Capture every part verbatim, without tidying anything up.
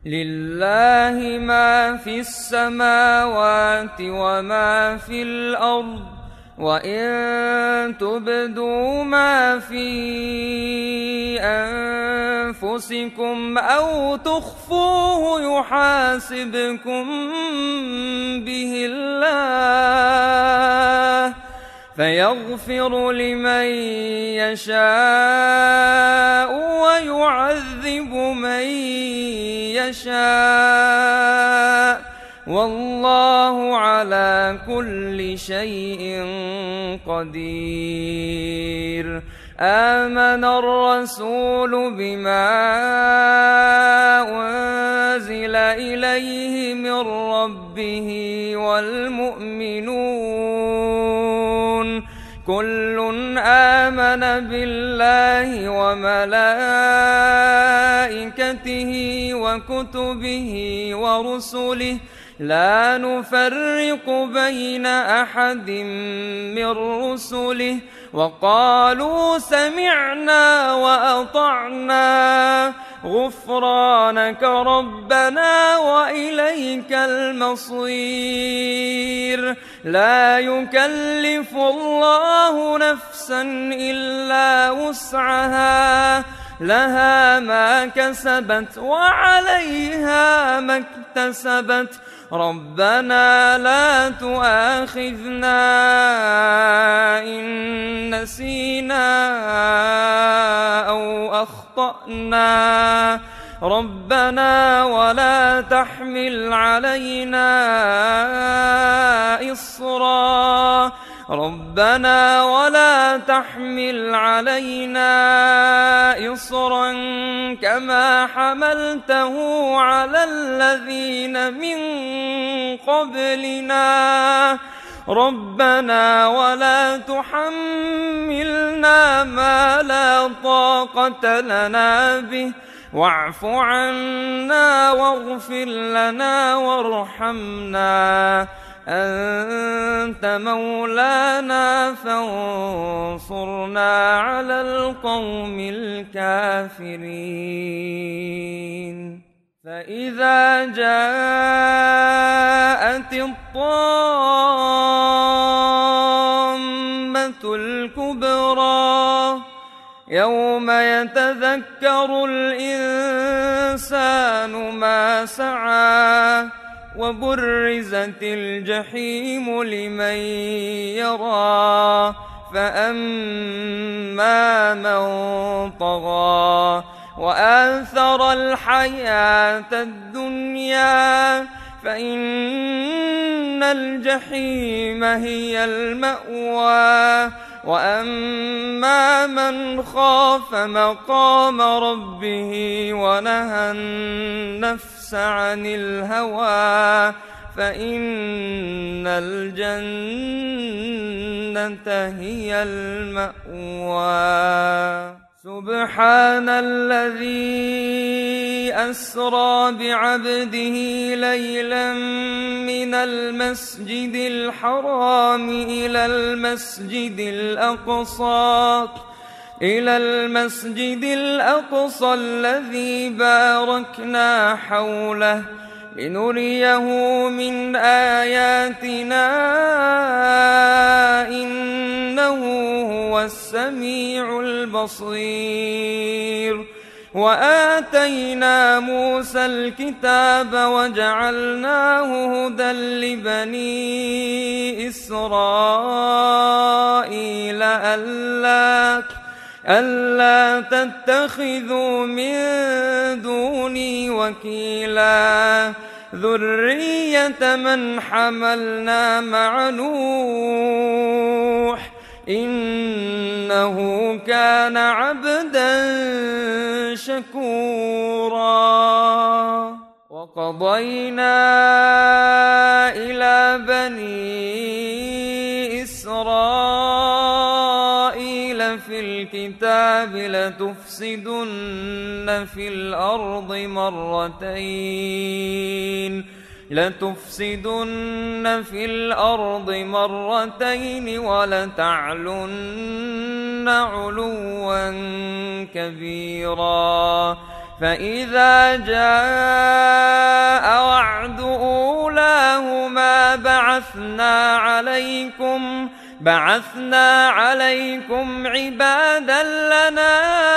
لله ما في السماوات وما في الأرض وإن تبدوا ما في أنفسكم أو تخفوه يحاسبكم به الله فيغفر لمن يشاء ويعذب من يشاء والله على كل شيء قدير. آمن الرسول بما أنزل إليه من ربه والمؤمنون كل آمن بالله وملائكته وكتبه ورسله لا نفرق بين أحد من رسله وقالوا سمعنا وأطعنا غفرانك ربنا وإليك المصير. لا يكلف الله نفسا إلا وسعها لها ما كسبت وعليها ما اكتسبت ربنا لا تؤاخذنا إن نسينا أو أخطأنا ربنا ولا تحمل علينا إصرا ربنا ولا تحمل علينا إصرا كما حملته على الذين من قبلنا ربنا ولا تحملنا ما لا طاقة لنا به واعف عنا واغفر لنا وارحمنا أنت مولانا فانصرنا على القوم الكافرين. فإذا جاءت الطامة الكبرى يوم يتذكر الإنسان ما سعى وبرزت الجحيم لمن يرى فأما من طغى وآثر الحياة الدنيا فإن الجحيم هي المأوى وأما من خاف مقام ربه ونهى النفس عن الهوى فإن الجنة هي المأوى. سبحان الذي أسرى بعبده ليلا من المسجد الحرام إلى المسجد الأقصى إلى المسجد الأقصى الذي باركنا حوله لنريه من آياتنا إنه هو السميع البصير. وآتينا موسى الكتاب وجعلناه هدى لبني إسرائيل ألا ألا تتخذوا من دوني وكيلا ذرية من حملنا مع نوح إنه كان عبدا شكورا. وقضينا إلى بني إسرائيل في الكتاب لتفسدن في الأرض مرتين لتفسدن في الأرض مرتين ولتعلن علوا كبيرا. فإذا جاء بعثنا عليكم بعثنا عليكم عبادا لنا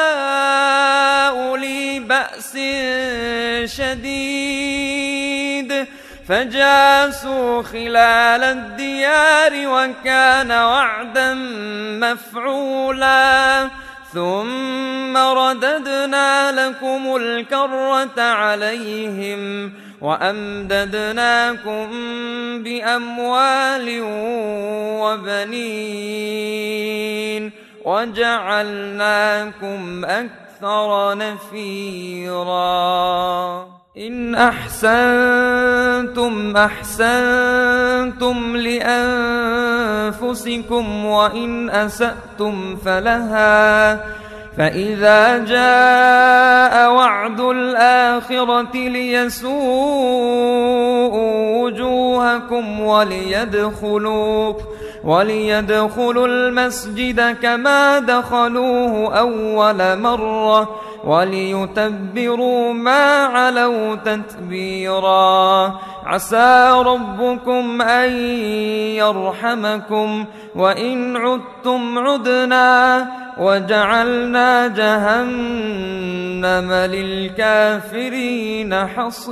أولي بأس شديد فجاسوا خلال الديار وكان وعدا مفعولا ثم رددنا لكم الكرة عليهم وأمددناكم بأموال وبنين وجعلناكم أكثر نفيرا إن أحسنتم أحسنتم لأنفسكم وإن أسأتم فلها فإذا جاء وعد الآخرة ليسوءوا وجوهكم وليدخلوا وليدخلوا المسجد كما دخلوه أول مرة وليتبروا ما علوا تتبيرا عسى ربكم أن يرحمكم وإن عدتم عدنا وجعلنا جهنم للكافرين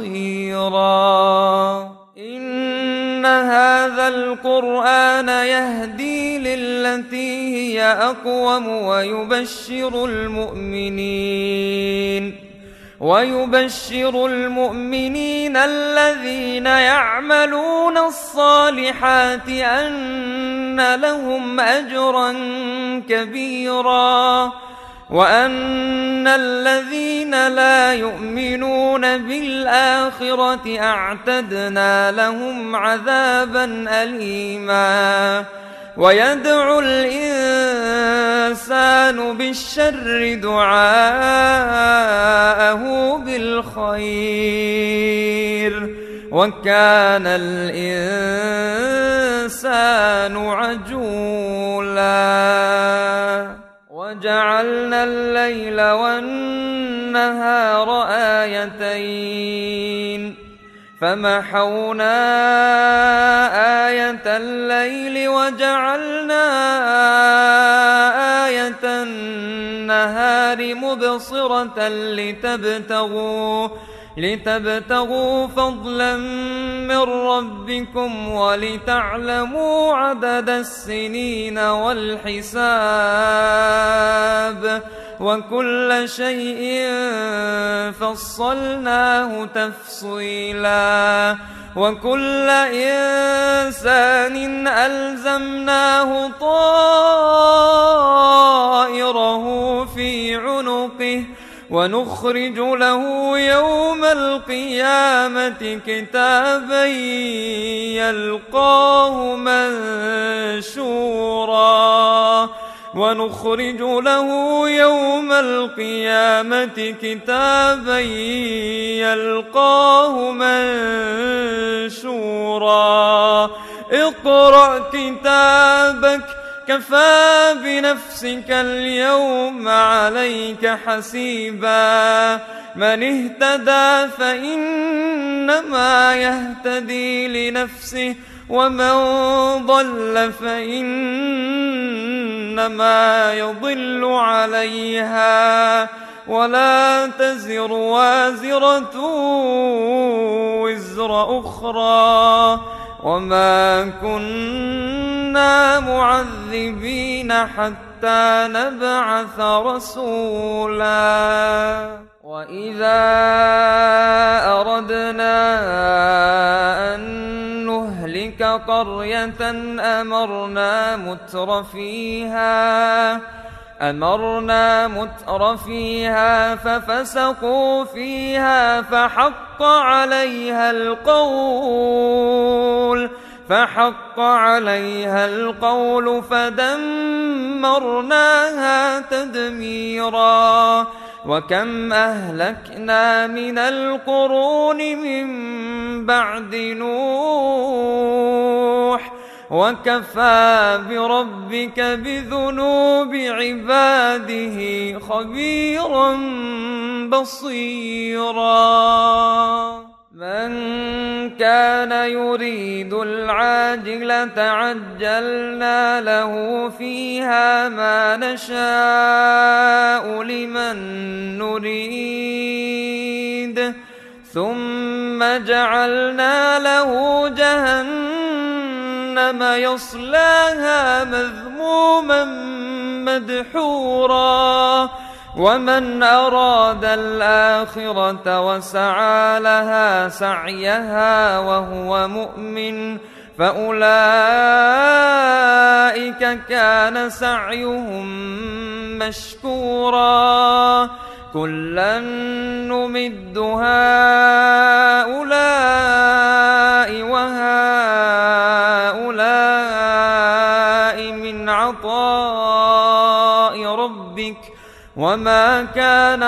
حصيرا إن هذا القرآن يهدي للتي هي أقوم ويبشر المؤمنين ويبشر المؤمنين الذين يعملون الصالحات أن لهم أجرا كبيرا وأن الذين لا يؤمنون بالآخرة أعتدنا لهم عذابا أليما ويدعو الإنسان بالشر دعاءه بالخير وكان الإنسان عجولا وجعلنا الليل والنهار آيتين فمحونا آية الليل وجعلنا آية النهار مبصرة لتبتغوا لتبتغوا فضلا من ربكم ولتعلموا عدد السنين والحساب وكل شيء فصلناه تفصيلا وكل إنسان ألزمناه طائره في عنقه ونخرج له يوم القيامة كتابا يلقاه منشورا ونخرج له يوم القيامة كتابا يلقاه منشورا اقرأ كتابك كفى بنفسك اليوم عليك حسيبا من اهتدى فإنما يهتدي لنفسه ومن ضل فإنما يضل عليها ولا تزر وازرة وزر أخرى وما كنا معذبين حتى نبعث رسولا وإذا أردنا أن نهلك قرية أمرنا متر فيها أمرنا متر فيها ففسقوا فيها فحق عليها القول فحق عليها القول فدمرناها تدميرا وكم أهلكنا من القرون من بعد نوح وكفى بربك بذنوب عباده خبيرا بصيرا من كان يريد العاجلة عجلنا له فيها ما نشاء لمن نريد ثم جعلنا له جهنم يصلاها مذموما مدحورا ومن أراد الآخرة وسعى لها سعيها وهو مؤمن فأولئك كان سعيهم مشكورا كلا نمد هؤلاء وهؤلاء من عطاء ربك وما كان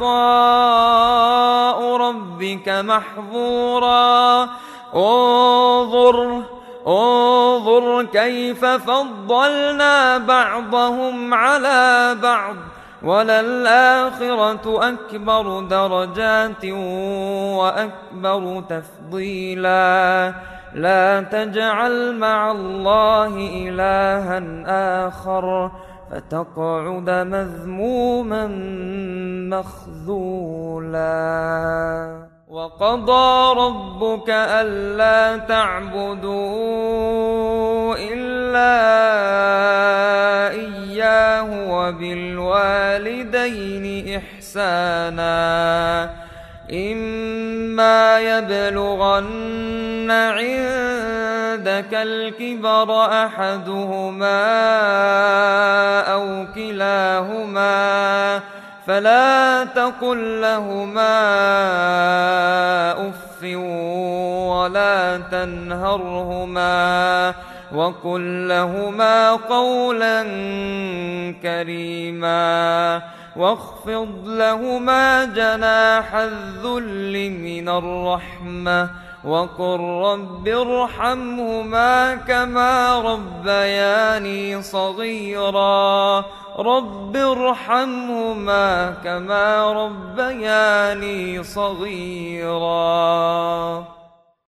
عطاء ربك محظورا انظر انظر كيف فضلنا بعضهم على بعض وللآخرة أكبر درجات وأكبر تفضيلا لا تجعل مع الله إلها آخر فتقعد مذموما مخذولا وقضى ربك ألا تعبدوا إلا إياه وبالوالدين إحسانا إما يبلغن عندك الكبر أحدهما أو كلاهما فلا تقل لهما أف ولا تنهرهما وقل لهما قولا كريما واخفض لهما جناح الذل من الرحمة وقل رب ارحمهما كما ربياني صغيرا رب ارحمهما كما ربياني صغيرا